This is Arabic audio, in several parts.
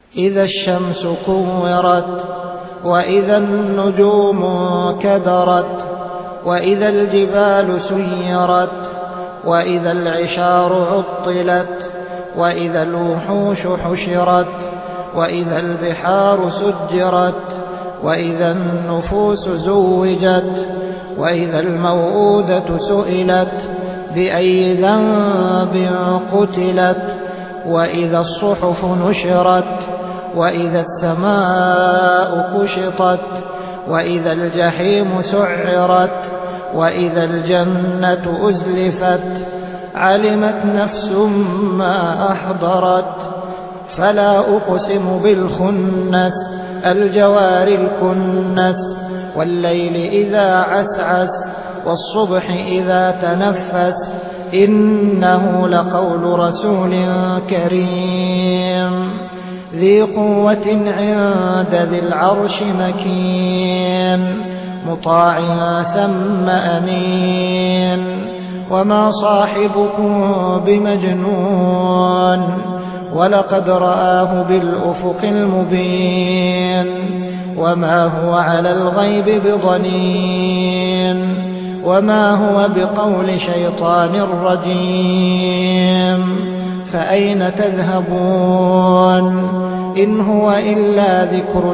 إذا الشمس كورت وإذا النجوم كدرت وإذا الجبال سيرت وإذا العشار عطلت وإذا الوحوش حشرت وإذا البحار سجرت وإذا النفوس زوجت وإذا الموءودة سئلت بأي ذنب قتلت وإذا الصحف نشرت وإذا السماء كشطت وإذا الجحيم سعرت وإذا الجنة أزلفت علمت نفس ما أحضرت فلا أقسم بالخنس الجوار الكنس والليل إذا عسعس والصبح إذا تنفس إنه لقول رسول كريم ذي قوة عند ذي العرش مكين مطاع ثم أمين وما صاحبكم بمجنون ولقد رآه بالأفق المبين وما هو على الغيب بضنين وما هو بقول شيطان رجيم فأين تذهبون إن هو إلا ذكر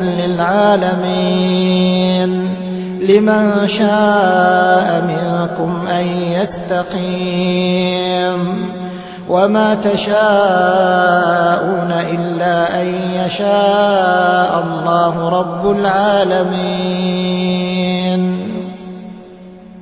للعالمين لمن شاء منكم أن يستقيم وما تشاءون إلا أن يشاء الله رب العالمين.